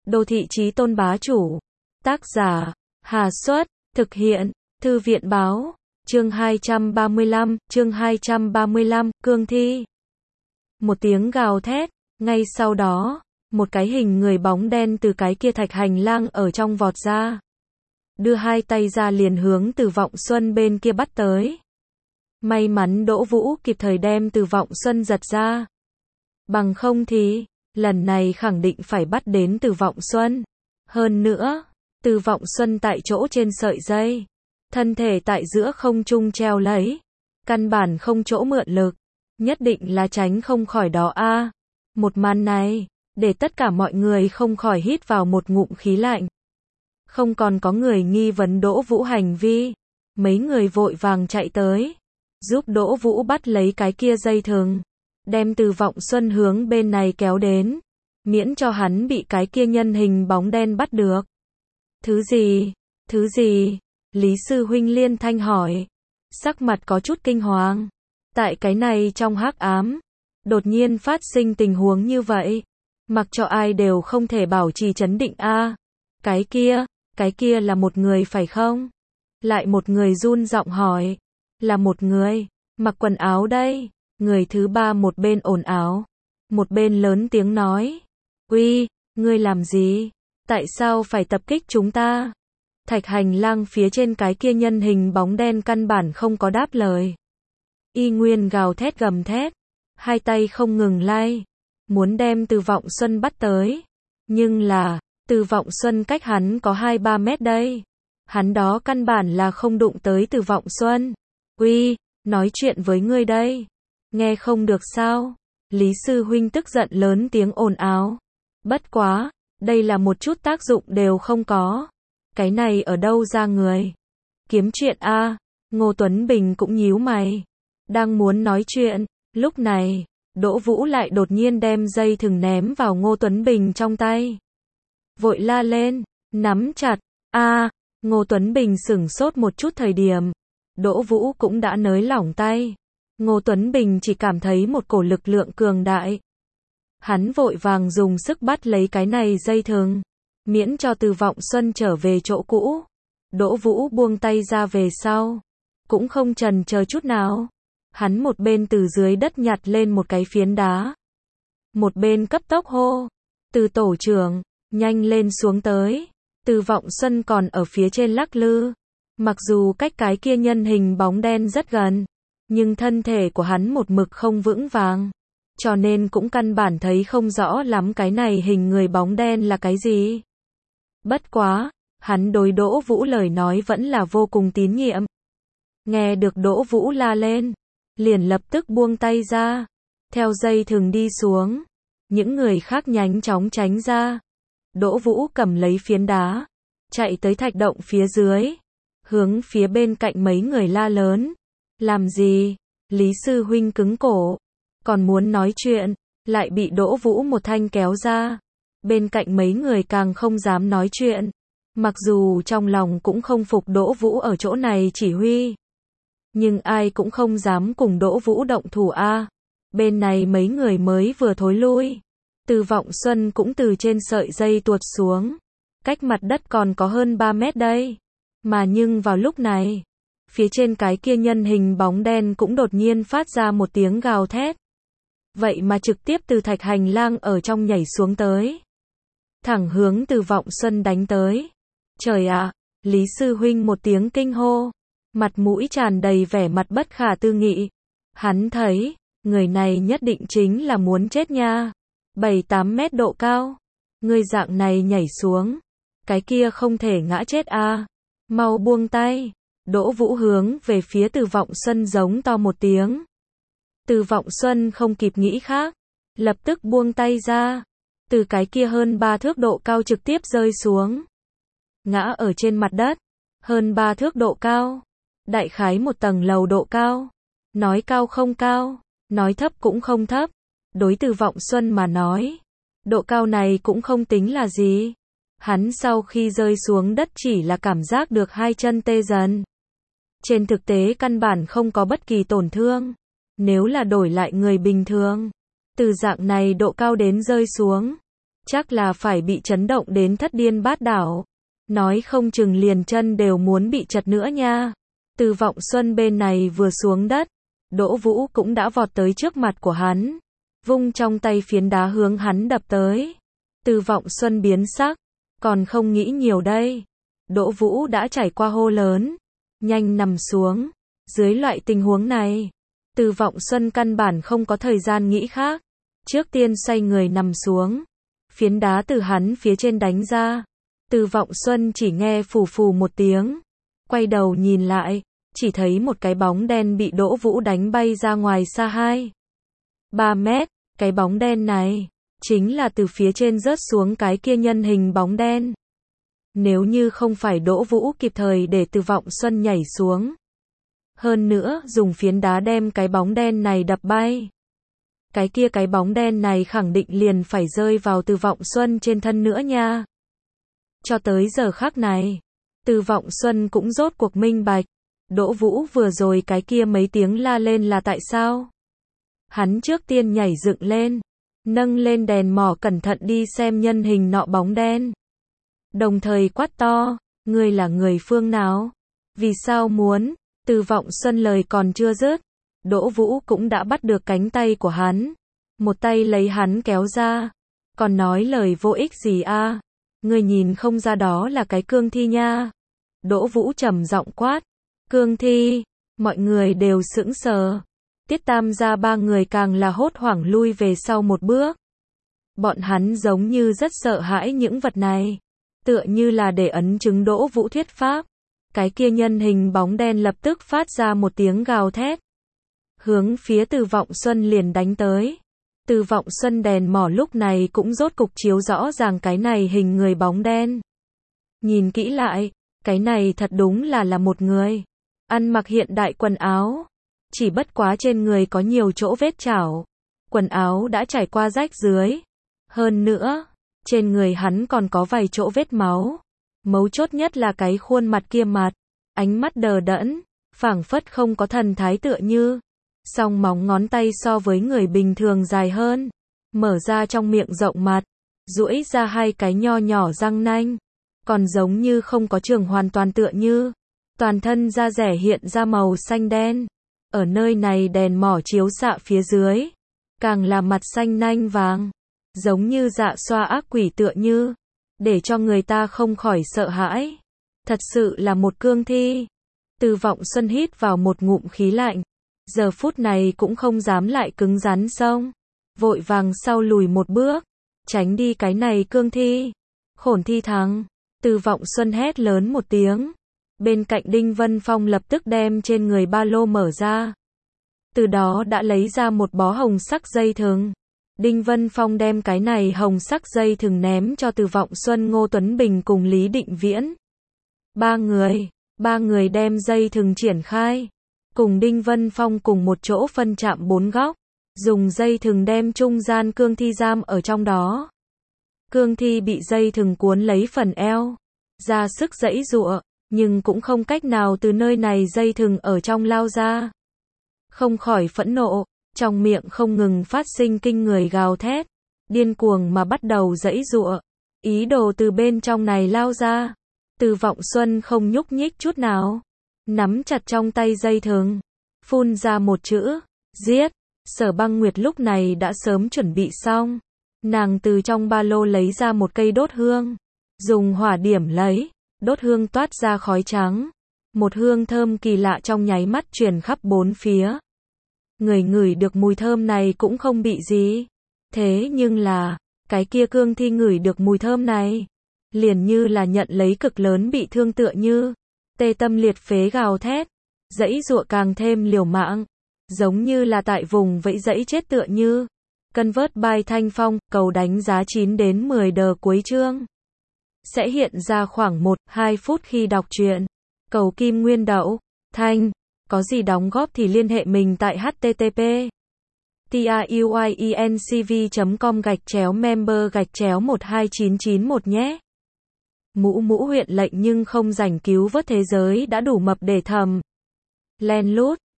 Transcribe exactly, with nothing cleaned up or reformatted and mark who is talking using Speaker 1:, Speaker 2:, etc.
Speaker 1: Đô thị chí tôn bá chủ. Tác giả, Hà Xuất, thực hiện, Thư viện báo, chương hai trăm ba mươi lăm, chương hai trăm ba mươi lăm, cương thi. Một tiếng gào thét, ngay sau đó, một cái hình người bóng đen từ cái kia thạch hành lang ở trong vọt ra. Đưa hai tay ra liền hướng Từ Vọng Xuân bên kia bắt tới. May mắn Đỗ Vũ kịp thời đem Từ Vọng Xuân giật ra. Bằng không thì, lần này khẳng định phải bắt đến Từ Vọng Xuân. Hơn nữa, Từ Vọng Xuân tại chỗ trên sợi dây. Thân thể tại giữa không trung treo lấy. Căn bản không chỗ mượn lực. Nhất định là tránh không khỏi đó a. À, một màn này, để tất cả mọi người không khỏi hít vào một ngụm khí lạnh. Không còn có người nghi vấn Đỗ Vũ hành vi. Mấy người vội vàng chạy tới. Giúp Đỗ Vũ bắt lấy cái kia dây thừng. Đem Từ Vọng Xuân hướng bên này kéo đến. Miễn cho hắn bị cái kia nhân hình bóng đen bắt được. Thứ gì? Thứ gì? Lý sư huynh liên thanh hỏi. Sắc mặt có chút kinh hoàng. Tại cái này trong hắc ám. Đột nhiên phát sinh tình huống như vậy. Mặc cho ai đều không thể bảo trì trấn định a. À, cái kia, cái kia là một người phải không? Lại một người run giọng hỏi. Là một người, mặc quần áo đây. Người thứ ba một bên ồn ào. Một bên lớn tiếng nói. Uy, ngươi làm gì? Tại sao phải tập kích chúng ta? Thạch hành lang phía trên cái kia nhân hình bóng đen căn bản không có đáp lời. Y nguyên gào thét gầm thét. Hai tay không ngừng lay. Muốn đem Từ Vọng Xuân bắt tới. Nhưng là, Từ Vọng Xuân cách hắn có hai ba mét đây. Hắn đó căn bản là không đụng tới Từ Vọng Xuân. Uy, nói chuyện với ngươi đây. Nghe không được sao? Lý sư huynh tức giận lớn tiếng ồn ào. Bất quá, đây là một chút tác dụng đều không có. Cái này ở đâu ra người? Kiếm chuyện a. À, Ngô Tuấn Bình cũng nhíu mày. Đang muốn nói chuyện, lúc này, Đỗ Vũ lại đột nhiên đem dây thừng ném vào Ngô Tuấn Bình trong tay. Vội la lên, nắm chặt, a. À, Ngô Tuấn Bình sửng sốt một chút thời điểm. Đỗ Vũ cũng đã nới lỏng tay. Ngô Tuấn Bình chỉ cảm thấy một cổ lực lượng cường đại. Hắn vội vàng dùng sức bắt lấy cái này dây thừng. Miễn cho Từ Vọng Xuân trở về chỗ cũ. Đỗ Vũ buông tay ra về sau. Cũng không chần chờ chút nào. Hắn một bên từ dưới đất nhặt lên một cái phiến đá. Một bên cấp tốc hô. Từ tổ trưởng, nhanh lên xuống tới. Từ Vọng Xuân còn ở phía trên lắc lư. Mặc dù cách cái kia nhân hình bóng đen rất gần. Nhưng thân thể của hắn một mực không vững vàng. Cho nên cũng căn bản thấy không rõ lắm cái này hình người bóng đen là cái gì. Bất quá, hắn đối Đỗ Vũ lời nói vẫn là vô cùng tín nhiệm. Nghe được Đỗ Vũ la lên, liền lập tức buông tay ra. Theo dây thừng đi xuống. Những người khác nhanh chóng tránh ra. Đỗ Vũ cầm lấy phiến đá. Chạy tới thạch động phía dưới. Hướng phía bên cạnh mấy người la lớn. Làm gì? Lý sư huynh cứng cổ. Còn muốn nói chuyện. Lại bị Đỗ Vũ một thanh kéo ra. Bên cạnh mấy người càng không dám nói chuyện. Mặc dù trong lòng cũng không phục Đỗ Vũ ở chỗ này chỉ huy. Nhưng ai cũng không dám cùng Đỗ Vũ động thủ a. À, bên này mấy người mới vừa thối lui. Từ Vọng Xuân cũng từ trên sợi dây tuột xuống. Cách mặt đất còn có hơn ba mét đây. Mà nhưng vào lúc này, phía trên cái kia nhân hình bóng đen cũng đột nhiên phát ra một tiếng gào thét. Vậy mà trực tiếp từ thạch hành lang ở trong nhảy xuống tới. Thẳng hướng Từ Vọng Xuân đánh tới. Trời ạ, à, Lý sư huynh một tiếng kinh hô. Mặt mũi tràn đầy vẻ mặt bất khả tư nghị. Hắn thấy, người này nhất định chính là muốn chết nha. bảy tám mét độ cao. Người dạng này nhảy xuống. Cái kia không thể ngã chết a. À. Mau buông tay. Đỗ Vũ hướng về phía Từ Vọng Xuân giống to một tiếng. Từ Vọng Xuân không kịp nghĩ khác. Lập tức buông tay ra. Từ cái kia hơn ba thước độ cao trực tiếp rơi xuống. Ngã ở trên mặt đất. Hơn ba thước độ cao. Đại khái một tầng lầu độ cao. Nói cao không cao. Nói thấp cũng không thấp. Đối Từ Vọng Xuân mà nói. Độ cao này cũng không tính là gì. Hắn sau khi rơi xuống đất chỉ là cảm giác được hai chân tê dần. Trên thực tế căn bản không có bất kỳ tổn thương. Nếu là đổi lại người bình thường. Từ dạng này độ cao đến rơi xuống. chắc là phải bị chấn động đến thất điên bát đảo. Nói không chừng liền chân đều muốn bị chật nữa nha. Từ Vọng Xuân bên này vừa xuống đất, Đỗ Vũ cũng đã vọt tới trước mặt của hắn, vung trong tay phiến đá hướng hắn đập tới. Từ Vọng Xuân biến sắc, còn không nghĩ nhiều đây. Đỗ Vũ đã trải qua hô lớn, nhanh nằm xuống. Dưới loại tình huống này, Từ Vọng Xuân căn bản không có thời gian nghĩ khác, trước tiên xoay người nằm xuống. Phiến đá từ hắn phía trên đánh ra, Từ Vọng Xuân chỉ nghe phù phù một tiếng, quay đầu nhìn lại, chỉ thấy một cái bóng đen bị Đỗ Vũ đánh bay ra ngoài xa hai ba mét. Cái bóng đen này chính là từ phía trên rớt xuống cái kia nhân hình bóng đen. Nếu như không phải Đỗ Vũ kịp thời để Từ Vọng Xuân nhảy xuống, hơn nữa dùng phiến đá đem cái bóng đen này đập bay, cái kia cái bóng đen này khẳng định liền phải rơi vào Từ Vọng Xuân trên thân nữa nha. Cho tới giờ khắc này, Từ Vọng Xuân cũng rốt cuộc minh bạch, Đỗ Vũ vừa rồi cái kia mấy tiếng la lên là tại sao. Hắn trước tiên nhảy dựng lên, nâng lên đèn mỏ cẩn thận đi xem nhân hình nọ bóng đen. Đồng thời quát to, ngươi là người phương nào? Vì sao muốn? Từ Vọng Xuân lời còn chưa dứt, Đỗ Vũ cũng đã bắt được cánh tay của hắn, một tay lấy hắn kéo ra, còn nói lời vô ích gì a? Ngươi nhìn không ra đó là cái cương thi nha. Đỗ Vũ trầm giọng quát, cương thi, mọi người đều sững sờ. Tiết Tam gia ba người càng là hốt hoảng lui về sau một bước. Bọn hắn giống như rất sợ hãi những vật này, tựa như là để ấn chứng Đỗ Vũ thuyết pháp. Cái kia nhân hình bóng đen lập tức phát ra một tiếng gào thét, hướng phía Từ Vọng Xuân liền đánh tới. Từ Vọng Xuân đèn mỏ lúc này cũng rốt cục chiếu rõ ràng cái này hình người bóng đen. Nhìn kỹ lại, cái này thật đúng là là một người, ăn mặc hiện đại quần áo, chỉ bất quá trên người có nhiều chỗ vết chảo, quần áo đã trải qua rách dưới. Hơn nữa, trên người hắn còn có vài chỗ vết máu. Mấu chốt nhất là cái khuôn mặt kia mặt, ánh mắt đờ đẫn, phảng phất không có thần thái tựa như. Song móng ngón tay so với người bình thường dài hơn, mở ra trong miệng rộng mặt, duỗi ra hai cái nho nhỏ răng nanh, còn giống như không có trường hoàn toàn tựa như. Toàn thân da rẻ hiện ra màu xanh đen, ở nơi này đèn mỏ chiếu xạ phía dưới, càng là mặt xanh nanh vàng, giống như dạ xoa ác quỷ tựa như, để cho người ta không khỏi sợ hãi. Thật sự là một cương thi. Từ Vọng Xuân hít vào một ngụm khí lạnh, giờ phút này cũng không dám lại cứng rắn xông, vội vàng sau lùi một bước, tránh đi cái này cương thi. Khổn thi thắng, Từ Vọng Xuân hét lớn một tiếng. Bên cạnh Đinh Vân Phong lập tức đem trên người ba lô mở ra, từ đó đã lấy ra một bó hồng sắc dây thừng. Đinh Vân Phong đem cái này hồng sắc dây thừng ném cho Từ Vọng Xuân, Ngô Tuấn Bình cùng Lý Định Viễn. Ba người, ba người đem dây thừng triển khai, cùng Đinh Vân Phong cùng một chỗ phân chạm bốn góc, dùng dây thừng đem trung gian cương thi giam ở trong đó. Cương thi bị dây thừng cuốn lấy phần eo, ra sức giãy giụa, nhưng cũng không cách nào từ nơi này dây thừng ở trong lao ra. Không khỏi phẫn nộ, trong miệng không ngừng phát sinh kinh người gào thét, điên cuồng mà bắt đầu giãy giụa, ý đồ từ bên trong này lao ra. Từ Vọng Xuân không nhúc nhích chút nào, nắm chặt trong tay dây thừng, phun ra một chữ, giết. Sở Băng Nguyệt lúc này đã sớm chuẩn bị xong, nàng từ trong ba lô lấy ra một cây đốt hương, dùng hỏa điểm lấy, đốt hương toát ra khói trắng, một hương thơm kỳ lạ trong nháy mắt truyền khắp bốn phía. Người ngửi được mùi thơm này cũng không bị gì, thế nhưng là, cái kia cương thi ngửi được mùi thơm này, liền như là nhận lấy cực lớn bị thương tựa như, tê tâm liệt phế gào thét, giãy giụa càng thêm liều mạng, giống như là tại vùng vẫy giãy chết tựa như. Convert by Thanh Phong, cầu đánh giá chín đến mười đờ cuối chương. Sẽ hiện ra khoảng một đến hai phút khi đọc truyện. Cầu Kim Nguyên Đậu, Thanh, có gì đóng góp thì liên hệ mình tại http truyencv chấm com gạch chéo member gạch chéo một hai chín chín một nhé. Mũ mũ huyện lệnh nhưng không rảnh cứu vớt thế giới đã đủ mập để thầm. Len lút.